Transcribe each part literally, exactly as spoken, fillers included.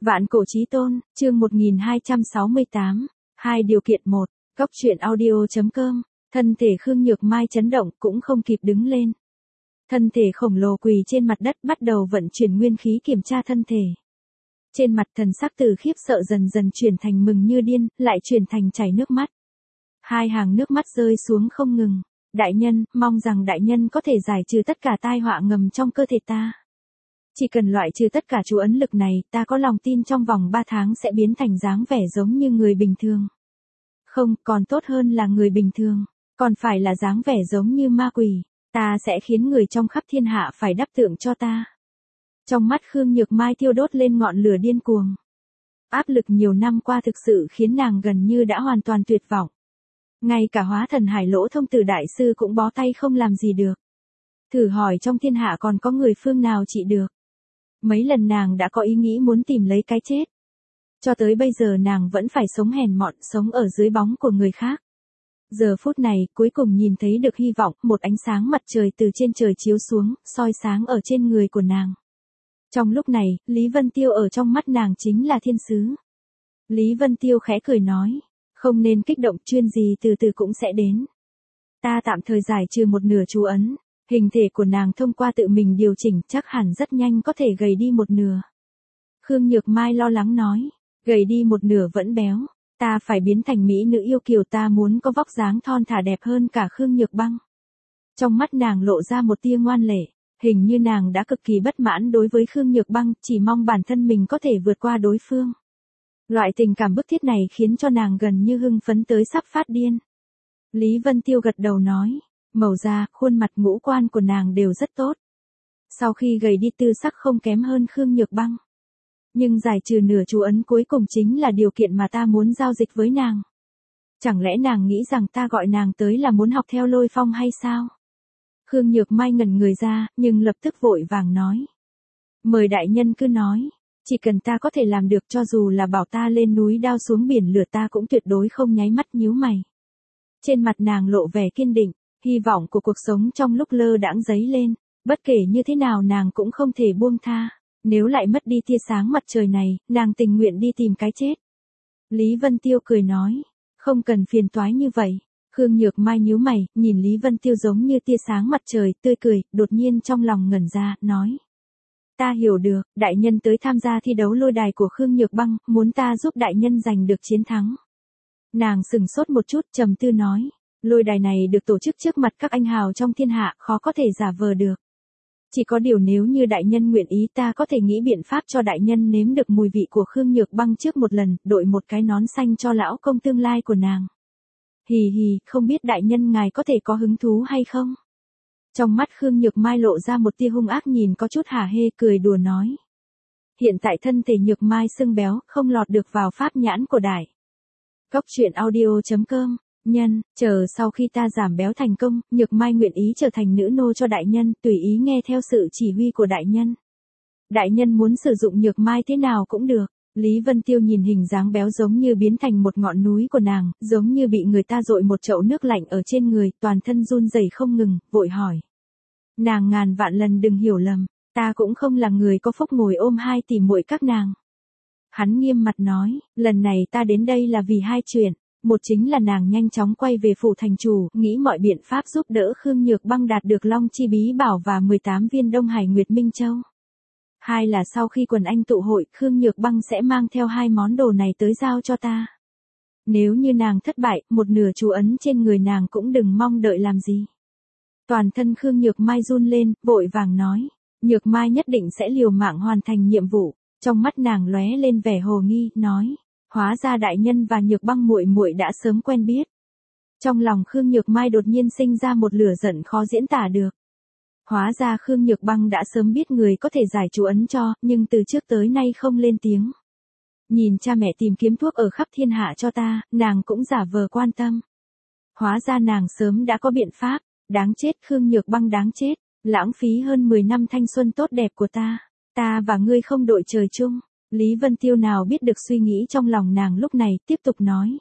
Vạn cổ chí tôn, chương một nghìn hai trăm sáu mươi tám. Hai điều kiện một. Góc truyện audio.com. Thân thể Khương Nhược Mai chấn động cũng không kịp đứng lên. Thân thể khổng lồ quỳ trên mặt đất bắt đầu vận chuyển nguyên khí kiểm tra thân thể. Trên mặt thần sắc từ khiếp sợ dần dần chuyển thành mừng như điên, lại chuyển thành chảy nước mắt. Hai hàng nước mắt rơi xuống không ngừng. Đại nhân, mong rằng đại nhân có thể giải trừ tất cả tai họa ngầm trong cơ thể ta. Chỉ cần loại trừ tất cả chú ấn lực này, ta có lòng tin trong vòng ba tháng sẽ biến thành dáng vẻ giống như người bình thường. Không, còn tốt hơn là người bình thường, còn phải là dáng vẻ giống như ma quỷ, ta sẽ khiến người trong khắp thiên hạ phải đắp tượng cho ta. Trong mắt Khương Nhược Mai thiêu đốt lên ngọn lửa điên cuồng. Áp lực nhiều năm qua thực sự khiến nàng gần như đã hoàn toàn tuyệt vọng. Ngay cả Hóa Thần Hải Lỗ Thông Tử đại sư cũng bó tay không làm gì được. Thử hỏi trong thiên hạ còn có người phương nào trị được. Mấy lần nàng đã có ý nghĩ muốn tìm lấy cái chết. Cho tới bây giờ nàng vẫn phải sống hèn mọn, sống ở dưới bóng của người khác. Giờ phút này, cuối cùng nhìn thấy được hy vọng, một ánh sáng mặt trời từ trên trời chiếu xuống, soi sáng ở trên người của nàng. Trong lúc này, Lý Vân Tiêu ở trong mắt nàng chính là thiên sứ. Lý Vân Tiêu khẽ cười nói, không nên kích động, chuyên gì từ từ cũng sẽ đến. Ta tạm thời giải trừ một nửa chú ấn. Hình thể của nàng thông qua tự mình điều chỉnh chắc hẳn rất nhanh có thể gầy đi một nửa. Khương Nhược Mai lo lắng nói, gầy đi một nửa vẫn béo, ta phải biến thành mỹ nữ yêu kiều, ta muốn có vóc dáng thon thả đẹp hơn cả Khương Nhược Băng. Trong mắt nàng lộ ra một tia ngoan lệ, hình như nàng đã cực kỳ bất mãn đối với Khương Nhược Băng, chỉ mong bản thân mình có thể vượt qua đối phương. Loại tình cảm bức thiết này khiến cho nàng gần như hưng phấn tới sắp phát điên. Lý Vân Tiêu gật đầu nói, màu da, khuôn mặt, ngũ quan của nàng đều rất tốt. Sau khi gầy đi tư sắc không kém hơn Khương Nhược Băng. Nhưng giải trừ nửa chú ấn cuối cùng chính là điều kiện mà ta muốn giao dịch với nàng. Chẳng lẽ nàng nghĩ rằng ta gọi nàng tới là muốn học theo Lôi Phong hay sao? Khương Nhược Mai ngẩn người ra, nhưng lập tức vội vàng nói. Mời đại nhân cứ nói, chỉ cần ta có thể làm được, cho dù là bảo ta lên núi đao xuống biển lửa ta cũng tuyệt đối không nháy mắt nhíu mày. Trên mặt nàng lộ vẻ kiên định. Hy vọng của cuộc sống trong lúc lơ đãng dấy lên, bất kể như thế nào nàng cũng không thể buông tha, nếu lại mất đi tia sáng mặt trời này, nàng tình nguyện đi tìm cái chết. Lý Vân Tiêu cười nói, không cần phiền toái như vậy. Khương Nhược Mai nhíu mày, nhìn Lý Vân Tiêu giống như tia sáng mặt trời, tươi cười, đột nhiên trong lòng ngẩn ra, nói. Ta hiểu được, đại nhân tới tham gia thi đấu lôi đài của Khương Nhược Băng, muốn ta giúp đại nhân giành được chiến thắng. Nàng sừng sốt một chút, trầm tư nói. Lôi đài này được tổ chức trước mặt các anh hào trong thiên hạ, khó có thể giả vờ được. Chỉ có điều nếu như đại nhân nguyện ý, ta có thể nghĩ biện pháp cho đại nhân nếm được mùi vị của Khương Nhược Băng trước một lần, đội một cái nón xanh cho lão công tương lai của nàng. Hì hì, không biết đại nhân ngài có thể có hứng thú hay không? Trong mắt Khương Nhược Mai lộ ra một tia hung ác, nhìn có chút hả hê, cười đùa nói. Hiện tại thân thể Nhược Mai sưng béo, không lọt được vào pháp nhãn của đại. Góc truyện audio.com. Nhân, chờ sau khi ta giảm béo thành công, Nhược Mai nguyện ý trở thành nữ nô cho đại nhân, tùy ý nghe theo sự chỉ huy của đại nhân. Đại nhân muốn sử dụng Nhược Mai thế nào cũng được. Lý Vân Tiêu nhìn hình dáng béo giống như biến thành một ngọn núi của nàng, giống như bị người ta dội một chậu nước lạnh ở trên người, toàn thân run rẩy không ngừng, vội hỏi. Nàng ngàn vạn lần đừng hiểu lầm, ta cũng không là người có phúc ngồi ôm hai tỷ muội các nàng. Hắn nghiêm mặt nói, lần này ta đến đây là vì hai chuyện. Một chính là nàng nhanh chóng quay về phủ thành chủ, nghĩ mọi biện pháp giúp đỡ Khương Nhược Băng đạt được Long Chi Bí Bảo và mười tám viên Đông Hải Nguyệt Minh Châu. Hai là sau khi quần anh tụ hội, Khương Nhược Băng sẽ mang theo hai món đồ này tới giao cho ta. Nếu như nàng thất bại, một nửa chú ấn trên người nàng cũng đừng mong đợi làm gì. Toàn thân Khương Nhược Mai run lên, vội vàng nói. Nhược Mai nhất định sẽ liều mạng hoàn thành nhiệm vụ. Trong mắt nàng lóe lên vẻ hồ nghi, nói. Hóa ra đại nhân và Nhược Băng muội muội đã sớm quen biết. Trong lòng Khương Nhược Mai đột nhiên sinh ra một lửa giận khó diễn tả được. Hóa ra Khương Nhược Băng đã sớm biết người có thể giải chú ấn cho, nhưng từ trước tới nay không lên tiếng. Nhìn cha mẹ tìm kiếm thuốc ở khắp thiên hạ cho ta, nàng cũng giả vờ quan tâm. Hóa ra nàng sớm đã có biện pháp, đáng chết Khương Nhược Băng đáng chết, lãng phí hơn mười năm thanh xuân tốt đẹp của ta, ta và ngươi không đội trời chung. Lý Vân Tiêu nào biết được suy nghĩ trong lòng nàng lúc này, tiếp tục nói.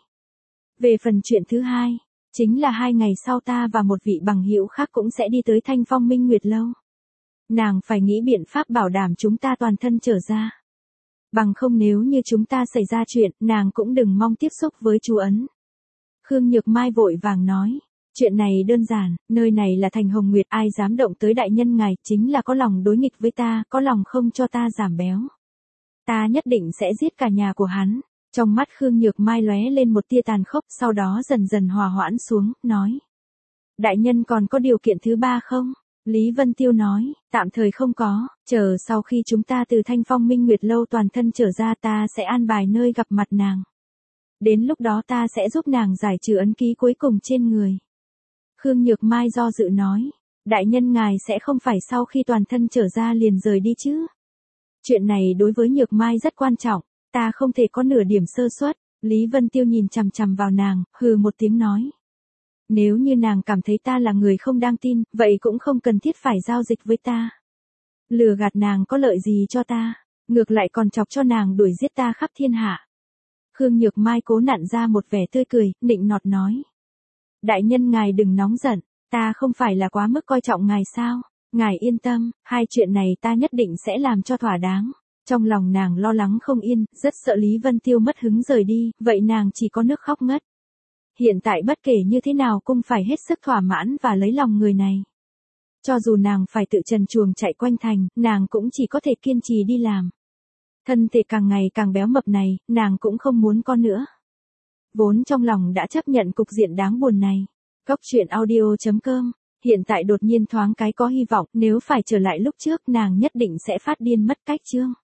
Về phần chuyện thứ hai, chính là hai ngày sau ta và một vị bằng hữu khác cũng sẽ đi tới Thanh Phong Minh Nguyệt Lâu. Nàng phải nghĩ biện pháp bảo đảm chúng ta toàn thân trở ra. Bằng không nếu như chúng ta xảy ra chuyện, nàng cũng đừng mong tiếp xúc với chú Ấn. Khương Nhược Mai vội vàng nói. Chuyện này đơn giản, nơi này là thành Hồng Nguyệt, ai dám động tới đại nhân ngài, chính là có lòng đối nghịch với ta, có lòng không cho ta giảm béo. Ta nhất định sẽ giết cả nhà của hắn. Trong mắt Khương Nhược Mai lóe lên một tia tàn khốc, sau đó dần dần hòa hoãn xuống, nói. Đại nhân còn có điều kiện thứ ba không? Lý Vân Tiêu nói, tạm thời không có, chờ sau khi chúng ta từ Thanh Phong Minh Nguyệt Lâu toàn thân trở ra ta sẽ an bài nơi gặp mặt nàng. Đến lúc đó ta sẽ giúp nàng giải trừ ấn ký cuối cùng trên người. Khương Nhược Mai do dự nói, đại nhân ngài sẽ không phải sau khi toàn thân trở ra liền rời đi chứ? Chuyện này đối với Nhược Mai rất quan trọng, ta không thể có nửa điểm sơ suất. Lý Vân Tiêu nhìn chằm chằm vào nàng, hừ một tiếng nói. Nếu như nàng cảm thấy ta là người không đáng tin, vậy cũng không cần thiết phải giao dịch với ta. Lừa gạt nàng có lợi gì cho ta, ngược lại còn chọc cho nàng đuổi giết ta khắp thiên hạ. Khương Nhược Mai cố nặn ra một vẻ tươi cười, nịnh nọt nói. Đại nhân ngài đừng nóng giận, ta không phải là quá mức coi trọng ngài sao, ngài yên tâm, hai chuyện này ta nhất định sẽ làm cho thỏa đáng. Trong lòng nàng lo lắng không yên, rất sợ Lý Vân Tiêu mất hứng rời đi, vậy nàng chỉ có nước khóc ngất. Hiện tại bất kể như thế nào cũng phải hết sức thỏa mãn và lấy lòng người này. Cho dù nàng phải tự trần truồng chạy quanh thành, nàng cũng chỉ có thể kiên trì đi làm. Thân thể càng ngày càng béo mập này, nàng cũng không muốn con nữa. Vốn trong lòng đã chấp nhận cục diện đáng buồn này. Cốc truyện audio chấm com, hiện tại đột nhiên thoáng cái có hy vọng, nếu phải trở lại lúc trước nàng nhất định sẽ phát điên mất cách chương.